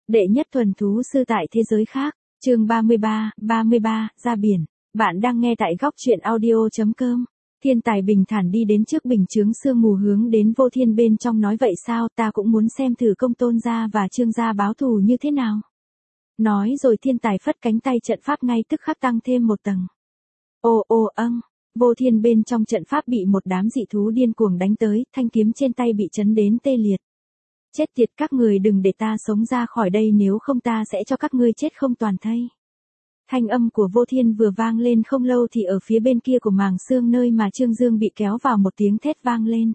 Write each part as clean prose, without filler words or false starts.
Đệ nhất thuần thú sư tại thế giới khác, chương 33, ra biển. Bạn đang nghe tại góc truyện audio.com. Thiên tài bình thản đi đến trước bình chướng sương mù hướng đến Vô Thiên bên trong nói vậy sao, ta cũng muốn xem thử công tôn gia và Trương gia báo thù như thế nào. Nói rồi thiên tài phất cánh tay, trận pháp ngay tức khắc tăng thêm một tầng. Vô Thiên bên trong trận pháp bị một đám dị thú điên cuồng đánh tới, thanh kiếm trên tay bị chấn đến tê liệt. Chết tiệt, các người đừng để ta sống ra khỏi đây, nếu không ta sẽ cho các ngươi chết không toàn thây. Thanh âm của Vô Thiên vừa vang lên không lâu thì ở phía bên kia của màng xương nơi mà Trương Dương bị kéo vào, một tiếng thét vang lên.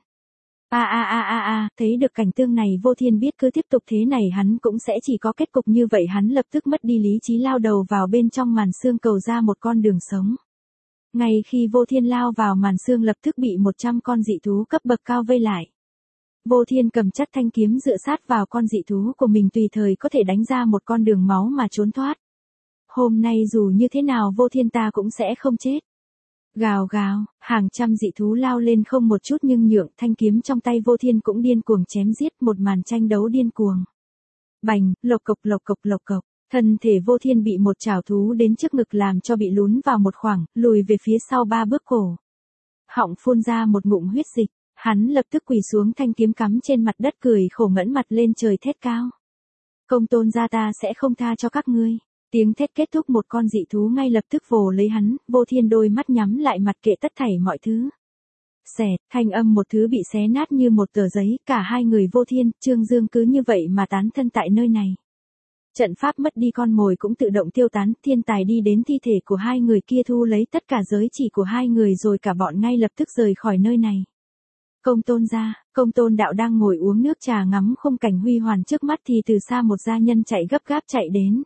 Thấy được cảnh tượng này, Vô Thiên biết cứ tiếp tục thế này hắn cũng sẽ chỉ có kết cục như vậy, hắn lập tức mất đi lý trí lao đầu vào bên trong màn xương cầu ra một con đường sống. Ngay khi Vô Thiên lao vào màn xương lập tức bị 100 con dị thú cấp bậc cao vây lại. Vô Thiên cầm chắc thanh kiếm dựa sát vào con dị thú của mình, tùy thời có thể đánh ra một con đường máu mà trốn thoát. Hôm nay dù như thế nào Vô Thiên ta cũng sẽ không chết. Gào gào, hàng trăm dị thú lao lên không một chút nhưng nhượng, thanh kiếm trong tay Vô Thiên cũng điên cuồng chém giết, một màn tranh đấu điên cuồng. Bành, lộc cộc, thân thể Vô Thiên bị một trảo thú đến trước ngực làm cho bị lún vào một khoảng, lùi về phía sau 3 bước cổ. Họng phun ra một ngụm huyết dịch, hắn lập tức quỳ xuống, thanh kiếm cắm trên mặt đất, cười khổ ngẩng mặt lên trời thét cao. Công tôn gia ta sẽ không tha cho các ngươi. Tiếng thét kết thúc, một con dị thú ngay lập tức vồ lấy hắn, Vô Thiên đôi mắt nhắm lại, mặt kệ tất thảy mọi thứ. Xẹt, thanh âm một thứ bị xé nát như một tờ giấy, cả hai người Vô Thiên, Trương Dương cứ như vậy mà tán thân tại nơi này. Trận pháp mất đi con mồi cũng tự động tiêu tán, thiên tài đi đến thi thể của hai người kia, thu lấy tất cả giới chỉ của hai người rồi cả bọn ngay lập tức rời khỏi nơi này. Công tôn gia, công tôn đạo đang ngồi uống nước trà ngắm khung cảnh huy hoàn trước mắt thì từ xa một gia nhân chạy gấp gáp chạy đến.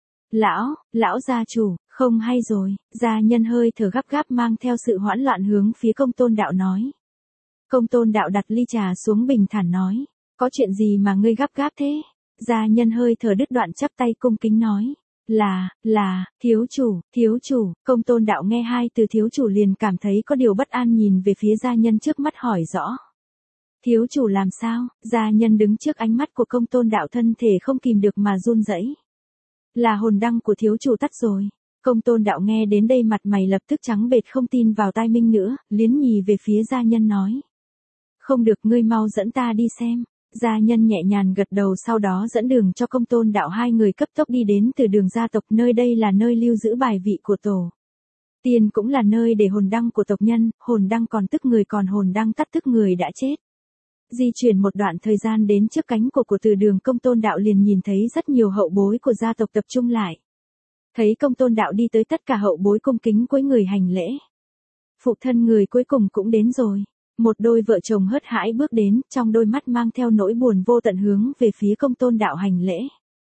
Lão gia chủ, không hay rồi, gia nhân hơi thở gấp gáp mang theo sự hoảng loạn hướng phía công tôn đạo nói. Công tôn đạo đặt ly trà xuống bình thản nói, có chuyện gì mà ngươi gấp gáp thế? Gia nhân hơi thở đứt đoạn chắp tay cung kính nói, là, thiếu chủ, công tôn đạo nghe hai từ thiếu chủ liền cảm thấy có điều bất an, nhìn về phía gia nhân trước mắt hỏi rõ. Thiếu chủ làm sao? Gia nhân đứng trước ánh mắt của công tôn đạo, thân thể không kìm được mà run rẩy. Là hồn đăng của thiếu chủ tắt rồi. Công tôn đạo nghe đến đây mặt mày lập tức trắng bệch, không tin vào tai mình nữa, liến nhì về phía gia nhân nói. Không được, ngươi mau dẫn ta đi xem. Gia nhân nhẹ nhàng gật đầu, sau đó dẫn đường cho công tôn đạo hai người cấp tốc đi đến từ đường gia tộc, nơi đây là nơi lưu giữ bài vị của tổ tiên, cũng là nơi để hồn đăng của tộc nhân, hồn đăng còn tức người, còn hồn đăng tắt tức người đã chết. Di chuyển một đoạn thời gian đến trước cánh của từ đường, công tôn đạo liền nhìn thấy rất nhiều hậu bối của gia tộc tập trung lại. Thấy công tôn đạo đi tới, tất cả hậu bối cung kính cúi người hành lễ. Phụ thân người cuối cùng cũng đến rồi. Một đôi vợ chồng hớt hãi bước đến, trong đôi mắt mang theo nỗi buồn vô tận hướng về phía công tôn đạo hành lễ.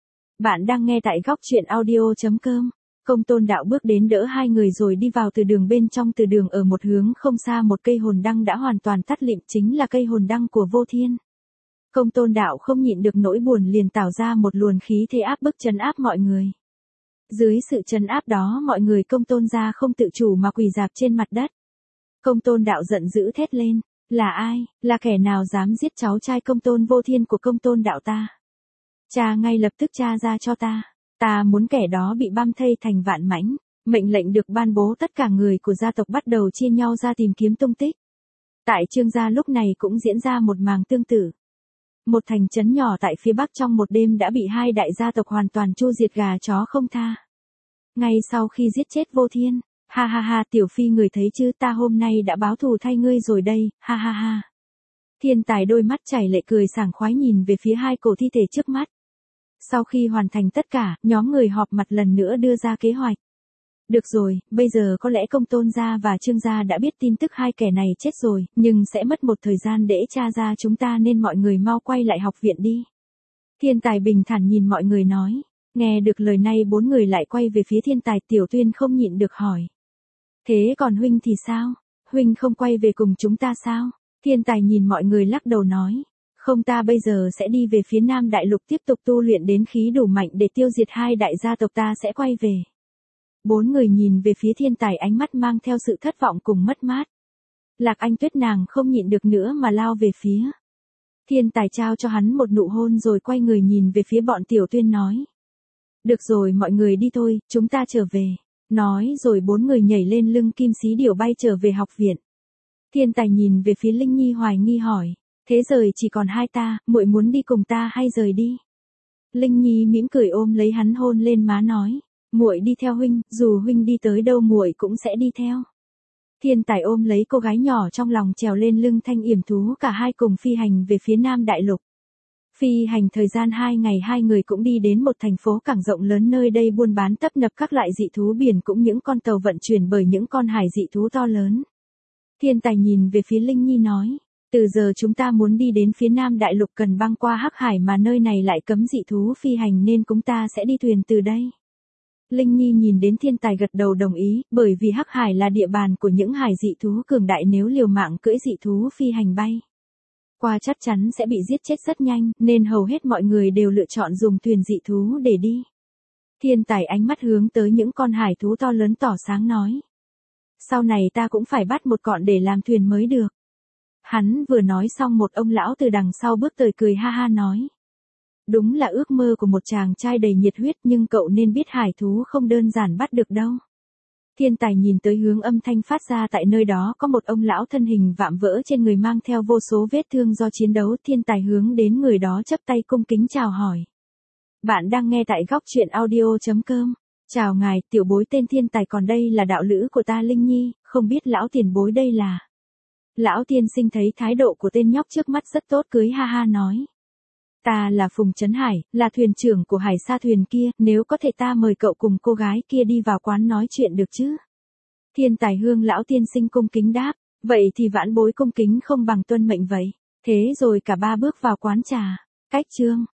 Bạn đang nghe tại góc truyện audio.com. Công tôn đạo bước đến đỡ hai người rồi đi vào từ đường bên trong. Từ đường ở một hướng không xa, một cây hồn đăng đã hoàn toàn tắt lịm, chính là cây hồn đăng của Vô Thiên. Công tôn đạo không nhịn được nỗi buồn, liền tạo ra một luồng khí thế áp bức trấn áp mọi người. Dưới sự trấn áp đó, mọi người công tôn gia không tự chủ mà quỳ rạp trên mặt đất. Công tôn đạo giận dữ thét lên, là ai, là kẻ nào dám giết cháu trai công tôn Vô Thiên của công tôn đạo ta? Cha ngay lập tức tra ra cho ta. Ta muốn kẻ đó bị băm thây thành vạn mảnh. Mệnh lệnh được ban bố, tất cả người của gia tộc bắt đầu chia nhau ra tìm kiếm tung tích. Tại Trương gia lúc này cũng diễn ra một màn tương tự. Một thành trấn nhỏ tại phía bắc trong một đêm đã bị hai đại gia tộc hoàn toàn chu diệt, gà chó không tha. Ngay sau khi giết chết Vô Thiên, ha, tiểu phi người thấy chứ, ta hôm nay đã báo thù thay ngươi rồi đây, ha. Thiên tài đôi mắt chảy lệ, cười sảng khoái nhìn về phía hai cổ thi thể trước mắt. Sau khi hoàn thành tất cả, nhóm người họp mặt lần nữa đưa ra kế hoạch. Được rồi, bây giờ có lẽ công tôn gia và Trương gia đã biết tin tức hai kẻ này chết rồi, nhưng sẽ mất một thời gian để tra ra chúng ta, nên mọi người mau quay lại học viện đi. Thiên tài bình thản nhìn mọi người nói. Nghe được lời này, bốn người lại quay về phía thiên tài. Tiểu Tuyên không nhịn được hỏi. Thế còn huynh thì sao? Huynh không quay về cùng chúng ta sao? Thiên tài nhìn mọi người lắc đầu nói. Không, ta bây giờ sẽ đi về phía Nam Đại Lục tiếp tục tu luyện đến khí đủ mạnh để tiêu diệt hai đại gia tộc, ta sẽ quay về. Bốn người nhìn về phía thiên tài, ánh mắt mang theo sự thất vọng cùng mất mát. Lạc Anh Tuyết nàng không nhịn được nữa mà lao về phía Thiên tài trao cho hắn một nụ hôn rồi quay người nhìn về phía bọn Tiểu Tuyên nói. Được rồi mọi người đi thôi, chúng ta trở về. Nói rồi 4 người nhảy lên lưng Kim Sĩ Điểu bay trở về học viện. Thiên tài nhìn về phía Linh Nhi hoài nghi hỏi. Thế rồi chỉ còn hai ta, muội muốn đi cùng ta hay rời đi? Linh Nhi mỉm cười ôm lấy hắn hôn lên má nói. Muội đi theo huynh, dù huynh đi tới đâu muội cũng sẽ đi theo. Thiên tài ôm lấy cô gái nhỏ trong lòng trèo lên lưng Thanh Yểm thú, cả hai cùng phi hành về phía Nam Đại Lục. Phi hành thời gian 2 ngày, hai người cũng đi đến một thành phố cảng rộng lớn, nơi đây buôn bán tấp nập các loại dị thú biển cũng những con tàu vận chuyển bởi những con hải dị thú to lớn. Thiên tài nhìn về phía Linh Nhi nói, từ giờ chúng ta muốn đi đến phía Nam Đại Lục cần băng qua Hắc Hải mà nơi này lại cấm dị thú phi hành nên chúng ta sẽ đi thuyền từ đây. Linh Nhi nhìn đến thiên tài gật đầu đồng ý, bởi vì Hắc Hải là địa bàn của những hải dị thú cường đại, nếu liều mạng cưỡi dị thú phi hành bay qua chắc chắn sẽ bị giết chết rất nhanh, nên hầu hết mọi người đều lựa chọn dùng thuyền dị thú để đi. Thiên tài ánh mắt hướng tới những con hải thú to lớn tỏ sáng nói. Sau này ta cũng phải bắt một con để làm thuyền mới được. Hắn vừa nói xong một ông lão từ đằng sau bước tới cười ha ha nói. Đúng là ước mơ của một chàng trai đầy nhiệt huyết, nhưng cậu nên biết hải thú không đơn giản bắt được đâu. Thiên tài nhìn tới hướng âm thanh phát ra, tại nơi đó có một ông lão thân hình vạm vỡ, trên người mang theo vô số vết thương do chiến đấu. Thiên tài hướng đến người đó chắp tay cung kính chào hỏi. Bạn đang nghe tại góc truyện audio.com. Chào ngài, tiểu bối tên Thiên tài, còn đây là đạo lữ của ta Linh Nhi, không biết lão tiền bối đây là. Lão tiên sinh thấy thái độ của tên nhóc trước mắt rất tốt, cưới ha ha nói. Ta là Phùng Trấn Hải, là thuyền trưởng của hải sa thuyền kia, nếu có thể ta mời cậu cùng cô gái kia đi vào quán nói chuyện được chứ? Thiên tài hướng lão tiên sinh cung kính đáp, vậy thì vãn bối cung kính không bằng tuân mệnh vậy. Thế rồi cả ba bước vào quán trà. Cách chương